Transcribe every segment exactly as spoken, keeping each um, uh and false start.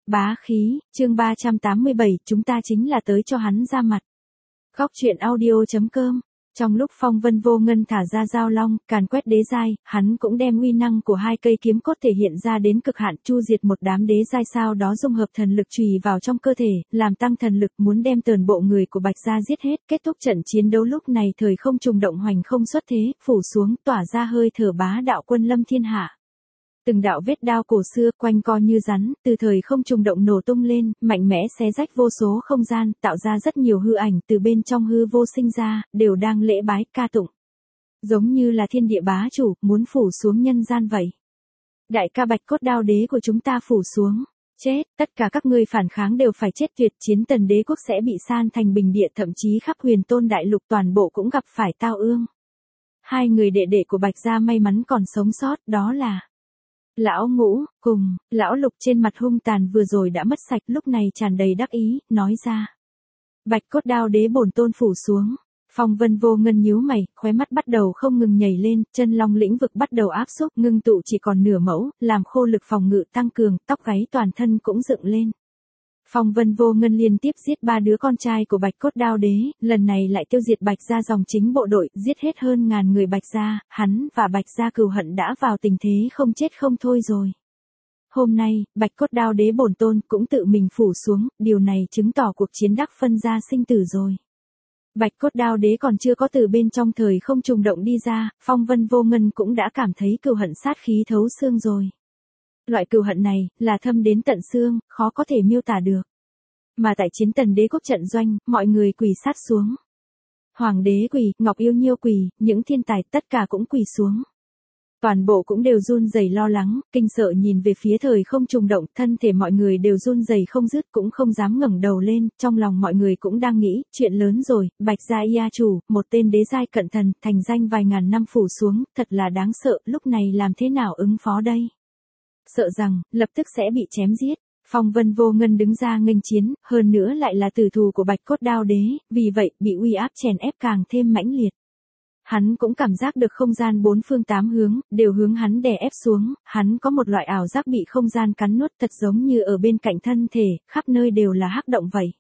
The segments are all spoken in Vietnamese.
Bá khí, chương ba trăm tám mươi bảy, chúng ta chính là tới cho hắn ra mặt. Góc truyện audio.com. Trong lúc Phong Vân Vô Ngân thả ra Giao Long, càn quét đế giai, hắn cũng đem uy năng của hai cây kiếm cốt thể hiện ra đến cực hạn, chu diệt một đám đế giai, sau đó dung hợp thần lực chùy vào trong cơ thể, làm tăng thần lực, muốn đem toàn bộ người của Bạch gia giết hết. Kết thúc trận chiến đấu lúc này thời không trùng động hoành không xuất thế, phủ xuống, tỏa ra hơi thở bá đạo quân lâm thiên hạ. Từng đạo vết đao cổ xưa quanh co như rắn, từ thời không trùng động nổ tung lên, mạnh mẽ xé rách vô số không gian, tạo ra rất nhiều hư ảnh từ bên trong hư vô sinh ra, đều đang lễ bái ca tụng. Giống như là thiên địa bá chủ, muốn phủ xuống nhân gian vậy. Đại ca Bạch Cốt Đao Đế của chúng ta phủ xuống. Chết, tất cả các ngươi phản kháng đều phải chết, tuyệt chiến Tần Đế quốc sẽ bị san thành bình địa, thậm chí khắp Huyền Tôn đại lục toàn bộ cũng gặp phải tao ương. Hai người đệ đệ của Bạch gia may mắn còn sống sót, đó là Lão Ngũ, cùng, Lão Lục trên mặt hung tàn vừa rồi đã mất sạch, lúc này tràn đầy đắc ý, nói ra. Bạch Cốt Đao Đế bổn tôn phủ xuống. Phong Vân Vô Ngân nhíu mày, khóe mắt bắt đầu không ngừng nhảy lên, chân long lĩnh vực bắt đầu áp xúc, ngưng tụ chỉ còn nửa mẫu, làm khô lực phòng ngự tăng cường, tóc gáy toàn thân cũng dựng lên. Phong Vân Vô Ngân liên tiếp giết ba đứa con trai của Bạch Cốt Đao Đế, lần này lại tiêu diệt Bạch gia dòng chính bộ đội, giết hết hơn ngàn người Bạch gia, hắn và Bạch gia cừu hận đã vào tình thế không chết không thôi rồi. Hôm nay, Bạch Cốt Đao Đế bổn tôn cũng tự mình phủ xuống, điều này chứng tỏ cuộc chiến đắc phân gia sinh tử rồi. Bạch Cốt Đao Đế còn chưa có từ bên trong thời không trùng động đi ra, Phong Vân Vô Ngân cũng đã cảm thấy cừu hận sát khí thấu xương rồi. Loại cừu hận này, là thâm đến tận xương, khó có thể miêu tả được. Mà tại chiến Tần Đế quốc trận doanh, mọi người quỳ sát xuống. Hoàng đế quỳ, Ngọc Yêu Nhiêu quỳ, những thiên tài tất cả cũng quỳ xuống. Toàn bộ cũng đều run rẩy lo lắng, kinh sợ nhìn về phía thời không trùng động, thân thể mọi người đều run rẩy không dứt, cũng không dám ngẩng đầu lên, trong lòng mọi người cũng đang nghĩ, chuyện lớn rồi, Bạch gia ia chủ, một tên đế giai cận thần, thành danh vài ngàn năm phủ xuống, thật là đáng sợ, lúc này làm thế nào ứng phó đây? Sợ rằng, lập tức sẽ bị chém giết. Phong Vân Vô Ngân đứng ra nghênh chiến, hơn nữa lại là tử thù của Bạch Cốt Đao Đế, vì vậy, bị uy áp chèn ép càng thêm mãnh liệt. Hắn cũng cảm giác được không gian bốn phương tám hướng, đều hướng hắn đè ép xuống, hắn có một loại ảo giác bị không gian cắn nuốt, thật giống như ở bên cạnh thân thể, khắp nơi đều là hắc động vậy.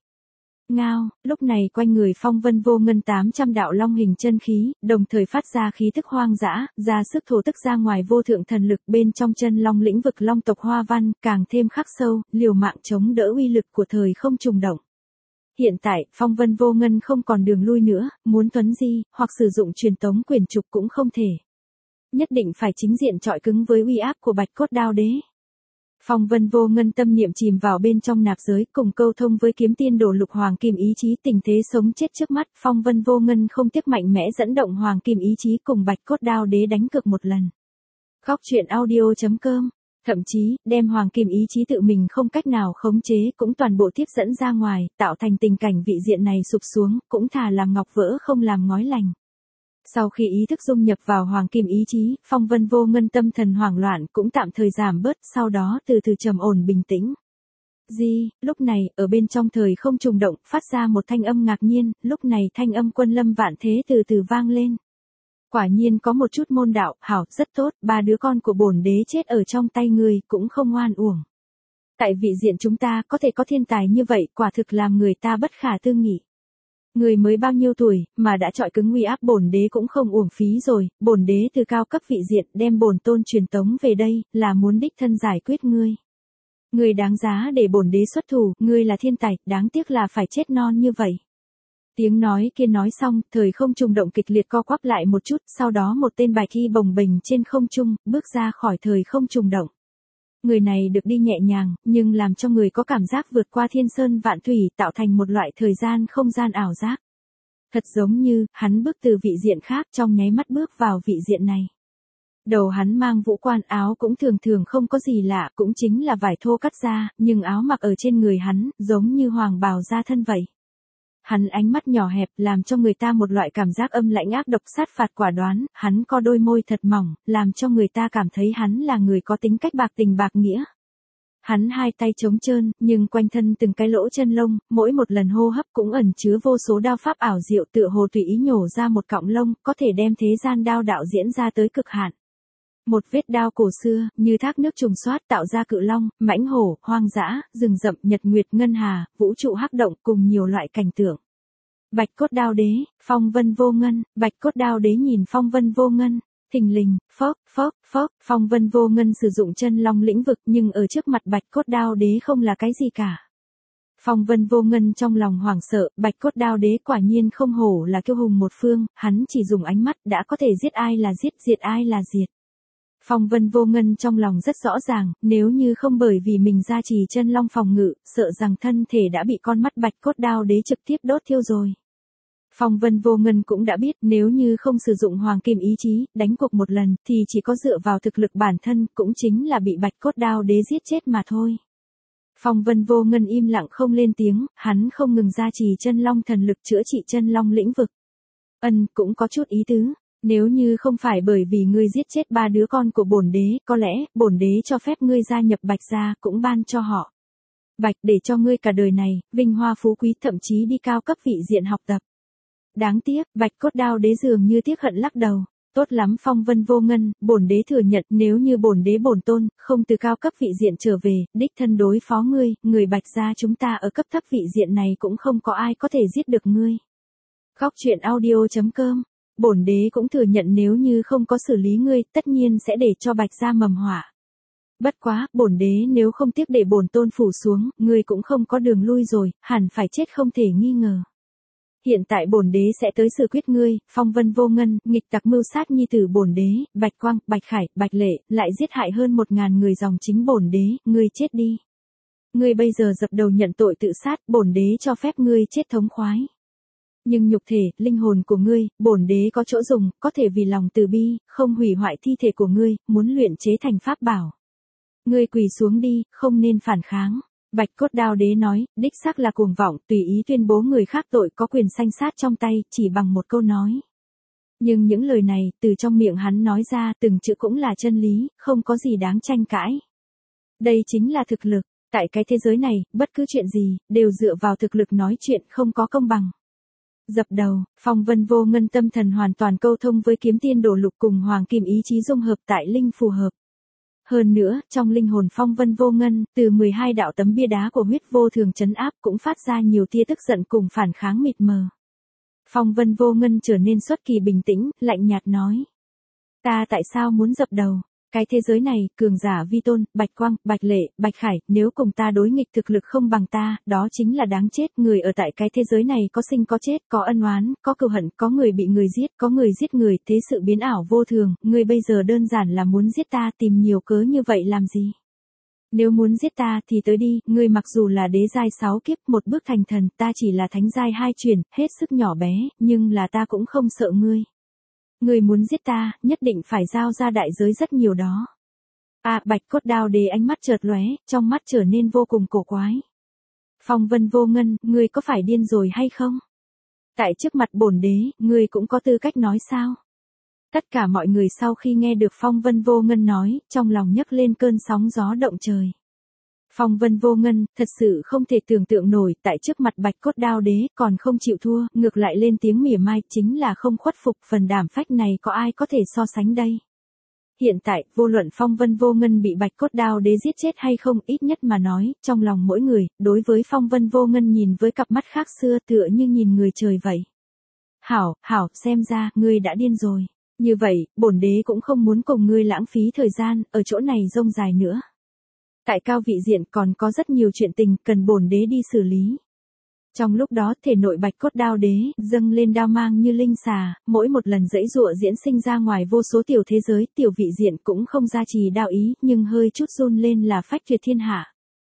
Ngao, lúc này quanh người Phong Vân Vô Ngân tám trăm đạo long hình chân khí, đồng thời phát ra khí tức hoang dã, ra sức thổ tức ra ngoài vô thượng thần lực, bên trong chân long lĩnh vực long tộc hoa văn, càng thêm khắc sâu, liều mạng chống đỡ uy lực của thời không trùng động. Hiện tại, Phong Vân Vô Ngân không còn đường lui nữa, muốn tuấn di, hoặc sử dụng truyền tống quyển trục cũng không thể. Nhất định phải chính diện chọi cứng với uy áp của Bạch Cốt Đao Đế. Phong Vân Vô Ngân tâm niệm chìm vào bên trong nạp giới, cùng câu thông với kiếm tiên đồ lục hoàng kim ý chí, tình thế sống chết trước mắt, Phong Vân Vô Ngân không tiếc mạnh mẽ dẫn động hoàng kim ý chí cùng Bạch Cốt Đao Đế đánh cược một lần. Góc truyện audio.com. Thậm chí, đem hoàng kim ý chí tự mình không cách nào khống chế cũng toàn bộ tiếp dẫn ra ngoài, tạo thành tình cảnh vị diện này sụp xuống, cũng thà làm ngọc vỡ không làm ngói lành. Sau khi ý thức dung nhập vào hoàng kim ý chí, Phong Vân Vô Ngân tâm thần hoảng loạn cũng tạm thời giảm bớt, sau đó từ từ trầm ổn bình tĩnh. Di, lúc này, ở bên trong thời không trùng động, phát ra một thanh âm ngạc nhiên, lúc này thanh âm quân lâm vạn thế từ từ vang lên. Quả nhiên có một chút môn đạo, hảo, rất tốt, ba đứa con của bổn đế chết ở trong tay người, cũng không oan uổng. Tại vị diện chúng ta, có thể có thiên tài như vậy, quả thực làm người ta bất khả tư nghị. Người mới bao nhiêu tuổi, mà đã chọi cứng uy áp bổn đế cũng không uổng phí rồi, bổn đế từ cao cấp vị diện đem bổn tôn truyền tống về đây, là muốn đích thân giải quyết ngươi. Ngươi đáng giá để bổn đế xuất thủ, ngươi là thiên tài, đáng tiếc là phải chết non như vậy. Tiếng nói kia nói xong, thời không trùng động kịch liệt co quắp lại một chút, sau đó một tên bạch y bồng bềnh trên không trung, bước ra khỏi thời không trùng động. Người này được đi nhẹ nhàng, nhưng làm cho người có cảm giác vượt qua thiên sơn vạn thủy, tạo thành một loại thời gian không gian ảo giác. Thật giống như, hắn bước từ vị diện khác trong nháy mắt bước vào vị diện này. Đầu hắn mang vũ quan, áo cũng thường thường không có gì lạ, cũng chính là vải thô cắt ra, nhưng áo mặc ở trên người hắn, giống như hoàng bào da thân vậy. Hắn ánh mắt nhỏ hẹp, làm cho người ta một loại cảm giác âm lãnh ác độc sát phạt quả đoán, hắn có đôi môi thật mỏng, làm cho người ta cảm thấy hắn là người có tính cách bạc tình bạc nghĩa. Hắn hai tay trống trơn, nhưng quanh thân từng cái lỗ chân lông, mỗi một lần hô hấp cũng ẩn chứa vô số đao pháp ảo diệu, tựa hồ tùy ý nhổ ra một cọng lông, có thể đem thế gian đao đạo diễn ra tới cực hạn. Một vết đao cổ xưa, như thác nước trùng xoát tạo ra cự long, mãnh hổ, hoang dã, rừng rậm, nhật nguyệt ngân hà, vũ trụ hắc động cùng nhiều loại cảnh tượng. Bạch cốt đao đế, phong vân vô ngân, bạch cốt đao đế nhìn phong vân vô ngân. Thình lình, phốc, phốc, phốc, phong vân vô ngân sử dụng chân long lĩnh vực nhưng ở trước mặt bạch cốt đao đế không là cái gì cả. Phong vân vô ngân trong lòng hoảng sợ, bạch cốt đao đế quả nhiên không hổ là kiêu hùng một phương, hắn chỉ dùng ánh mắt đã có thể giết ai là giết, diệt ai là diệt. Phong vân vô ngân trong lòng rất rõ ràng, nếu như không bởi vì mình gia trì chân long phòng ngự, sợ rằng thân thể đã bị con mắt bạch cốt đao đế trực tiếp đốt thiêu rồi. Phong vân vô ngân cũng đã biết nếu như không sử dụng hoàng kim ý chí, đánh cuộc một lần, thì chỉ có dựa vào thực lực bản thân, cũng chính là bị bạch cốt đao đế giết chết mà thôi. Phong vân vô ngân im lặng không lên tiếng, hắn không ngừng gia trì chân long thần lực chữa trị chân long lĩnh vực. Ân, cũng có chút ý tứ, nếu như không phải bởi vì ngươi giết chết ba đứa con của bổn đế, có lẽ, bổn đế cho phép ngươi gia nhập bạch gia, cũng ban cho họ bạch để cho ngươi cả đời này, vinh hoa phú quý thậm chí đi cao cấp vị diện học tập. Đáng tiếc, bạch cốt đao đế dường như tiếc hận lắc đầu. Tốt lắm phong vân vô ngân, bổn đế thừa nhận nếu như bổn đế bổn tôn, không từ cao cấp vị diện trở về, đích thân đối phó ngươi, người bạch gia chúng ta ở cấp thấp vị diện này cũng không có ai có thể giết được ngươi. Góc truyện audio chấm com, bổn đế cũng thừa nhận nếu như không có xử lý ngươi, tất nhiên sẽ để cho bạch gia mầm họa. Bất quá, bổn đế nếu không tiếc để bổn tôn phủ xuống, ngươi cũng không có đường lui rồi, hẳn phải chết không thể nghi ngờ. Hiện tại bổn đế sẽ tới xử quyết ngươi, phong vân vô ngân, nghịch tặc mưu sát nhi tử bổn đế, bạch quang, bạch khải, bạch lệ, lại giết hại hơn một ngàn người dòng chính bổn đế, ngươi chết đi. Ngươi bây giờ dập đầu nhận tội tự sát, bổn đế cho phép ngươi chết thống khoái. Nhưng nhục thể, linh hồn của ngươi, bổn đế có chỗ dùng, có thể vì lòng từ bi, không hủy hoại thi thể của ngươi, muốn luyện chế thành pháp bảo. Ngươi quỳ xuống đi, không nên phản kháng. Bạch cốt đao đế nói, đích xác là cuồng vọng, tùy ý tuyên bố người khác tội có quyền sanh sát trong tay, chỉ bằng một câu nói. Nhưng những lời này, từ trong miệng hắn nói ra, từng chữ cũng là chân lý, không có gì đáng tranh cãi. Đây chính là thực lực, tại cái thế giới này, bất cứ chuyện gì, đều dựa vào thực lực nói chuyện không có công bằng. Dập đầu, phong vân vô ngân tâm thần hoàn toàn câu thông với kiếm tiên đổ lục cùng hoàng kim ý chí dung hợp tại linh phù hợp. Hơn nữa, trong linh hồn phong vân vô ngân, từ mười hai đạo tấm bia đá của huyết vô thường trấn áp cũng phát ra nhiều tia tức giận cùng phản kháng mịt mờ. Phong vân vô ngân trở nên xuất kỳ bình tĩnh, lạnh nhạt nói. Ta tại sao muốn dập đầu? Cái thế giới này, cường giả vi tôn, bạch quang, bạch lệ, bạch khải, nếu cùng ta đối nghịch thực lực không bằng ta, đó chính là đáng chết. Người ở tại cái thế giới này có sinh có chết, có ân oán, có cừu hận, có người bị người giết, có người giết người, thế sự biến ảo vô thường, ngươi bây giờ đơn giản là muốn giết ta, tìm nhiều cớ như vậy làm gì? Nếu muốn giết ta thì tới đi, ngươi mặc dù là đế giai sáu kiếp, một bước thành thần, ta chỉ là thánh giai hai chuyển, hết sức nhỏ bé, nhưng là ta cũng không sợ ngươi. Ngươi muốn giết ta, nhất định phải giao ra đại giới rất nhiều đó. À, bạch cốt đao đế ánh mắt chợt lóe, trong mắt trở nên vô cùng cổ quái. Phong vân vô ngân, ngươi có phải điên rồi hay không? Tại trước mặt bổn đế, ngươi cũng có tư cách nói sao? Tất cả mọi người sau khi nghe được phong vân vô ngân nói, trong lòng nhấc lên cơn sóng gió động trời. Phong vân vô ngân, thật sự không thể tưởng tượng nổi, tại trước mặt bạch cốt đao đế, còn không chịu thua, ngược lại lên tiếng mỉa mai, chính là không khuất phục, phần đảm phách này có ai có thể so sánh đây. Hiện tại, vô luận phong vân vô ngân bị bạch cốt đao đế giết chết hay không, ít nhất mà nói, trong lòng mỗi người, đối với phong vân vô ngân nhìn với cặp mắt khác xưa tựa như nhìn người trời vậy. Hảo, hảo, xem ra, ngươi đã điên rồi. Như vậy, bổn đế cũng không muốn cùng ngươi lãng phí thời gian, ở chỗ này rông dài nữa. Tại cao vị diện còn có rất nhiều chuyện tình cần bổn đế đi xử lý. Trong lúc đó thể nội bạch cốt đao đế dâng lên đao mang như linh xà, mỗi một lần dãy dụa diễn sinh ra ngoài vô số tiểu thế giới, tiểu vị diện cũng không gia trì đao ý, nhưng hơi chút run lên là phách tuyệt thiên hạ.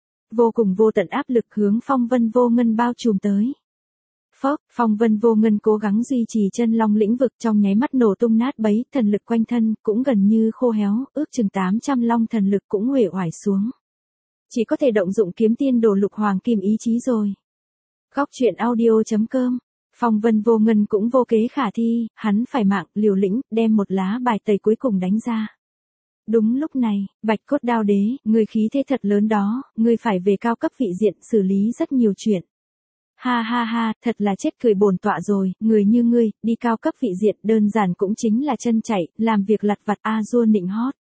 Vô cùng vô tận áp lực hướng phong vân vô ngân bao trùm tới. Phốc, phong vân vô ngân cố gắng duy trì chân long lĩnh vực trong nháy mắt nổ tung nát bấy, thần lực quanh thân cũng gần như khô héo, ước chừng tám trăm long thần lực cũng uể oải xuống. Chỉ có thể động dụng kiếm tiên đổ lục hoàng kim ý chí rồi. Góc truyện audio chấm com, phong vân vô ngân cũng vô kế khả thi, hắn phải mạng, liều lĩnh, đem một lá bài tẩy cuối cùng đánh ra. Đúng lúc này, bạch cốt đao đế, người khí thế thật lớn đó, người phải về cao cấp vị diện xử lý rất nhiều chuyện. Ha ha ha, thật là chết cười bổn tọa rồi, người như ngươi, đi cao cấp vị diện đơn giản cũng chính là chân chạy, làm việc lặt vặt a dua nịnh hót.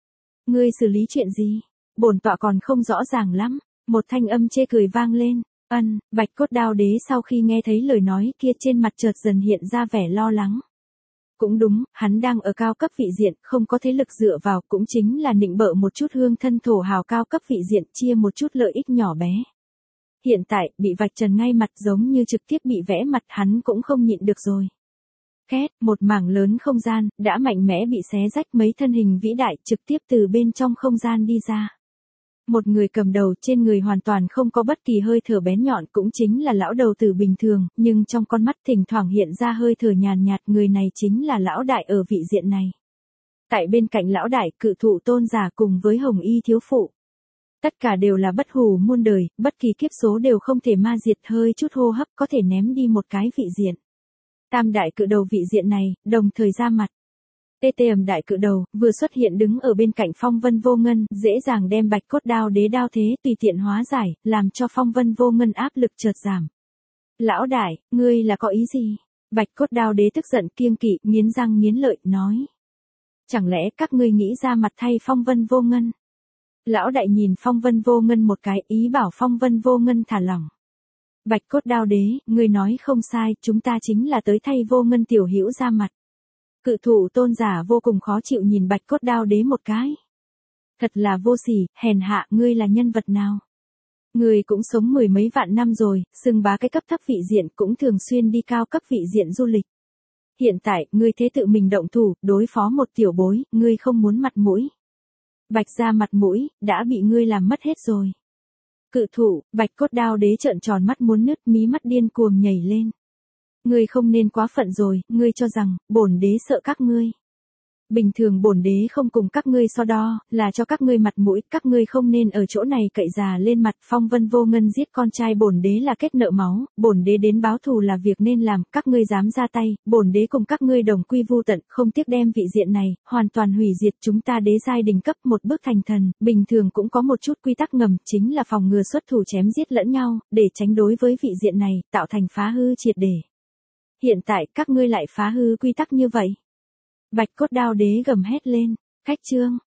ngươi xử lý chuyện gì? Bổn tọa còn không rõ ràng lắm. Một thanh âm chê cười vang lên. Ân, Bạch Cốt Đao Đế sau khi nghe thấy lời nói kia trên mặt chợt dần hiện ra vẻ lo lắng. Cũng đúng, hắn đang ở cao cấp vị diện, không có thế lực dựa vào, cũng chính là nịnh bợ một chút hương thân thổ hào cao cấp vị diện, chia một chút lợi ích nhỏ bé. Hiện tại, bị vạch trần ngay mặt giống như trực tiếp bị vẽ mặt, hắn cũng không nhịn được rồi. Két, một mảng lớn không gian, đã mạnh mẽ bị xé rách, mấy thân hình vĩ đại trực tiếp từ bên trong không gian đi ra. Một người cầm đầu, trên người hoàn toàn không có bất kỳ hơi thở bén nhọn, cũng chính là lão đầu tử bình thường, nhưng trong con mắt thỉnh thoảng hiện ra hơi thở nhàn nhạt, người này chính là lão đại ở vị diện này. Tại bên cạnh lão đại, cự thụ tôn giả cùng với hồng y thiếu phụ. Tất cả đều là bất hủ muôn đời, bất kỳ kiếp số đều không thể ma diệt, hơi chút hô hấp có thể ném đi một cái vị diện. Tam đại cự đầu vị diện này, đồng thời ra mặt. Tê tê ầm đại cự đầu, vừa xuất hiện đứng ở bên cạnh Phong Vân Vô Ngân, dễ dàng đem Bạch Cốt Đao Đế đao thế tùy tiện hóa giải, làm cho Phong Vân Vô Ngân áp lực chợt giảm. Lão đại, ngươi là có ý gì? Bạch Cốt Đao Đế tức giận kiêng kỵ, nghiến răng nghiến lợi, nói. Chẳng lẽ các ngươi nghĩ ra mặt thay Phong Vân Vô Ngân? Lão đại nhìn Phong Vân Vô Ngân một cái, ý bảo Phong Vân Vô Ngân thả lỏng. Bạch Cốt Đao Đế, ngươi nói không sai, chúng ta chính là tới thay Vô Ngân tiểu hữu ra mặt. Cự thụ tôn giả vô cùng khó chịu nhìn Bạch Cốt Đao Đế một cái. Thật là vô sỉ, hèn hạ, ngươi là nhân vật nào? Ngươi cũng sống mười mấy vạn năm rồi, xưng bá cái cấp thấp vị diện, cũng thường xuyên đi cao cấp vị diện du lịch. Hiện tại, ngươi thế tự mình động thủ, đối phó một tiểu bối, ngươi không muốn mặt mũi. Bạch ra mặt mũi, đã bị ngươi làm mất hết rồi. Cự thụ, Bạch Cốt Đao Đế trợn tròn mắt muốn nứt, mí mắt điên cuồng nhảy lên. Ngươi không nên quá phận rồi, ngươi cho rằng, bổn đế sợ các ngươi. Bình thường bổn đế không cùng các ngươi so đo, là cho các ngươi mặt mũi, các ngươi không nên ở chỗ này cậy già lên mặt. Phong Vân Vô Ngân giết con trai bổn đế là kết nợ máu, bổn đế đến báo thù là việc nên làm, các ngươi dám ra tay, bổn đế cùng các ngươi đồng quy vu tận, không tiếc đem vị diện này, hoàn toàn hủy diệt. Chúng ta đế giai đỉnh cấp một bước thành thần, bình thường cũng có một chút quy tắc ngầm, chính là phòng ngừa xuất thủ chém giết lẫn nhau, để tránh đối với vị diện này, tạo thành phá hư triệt để. Hiện tại, các ngươi lại phá hư quy tắc như vậy. Bạch Cốt Đao Đế gầm hét lên, khách trương,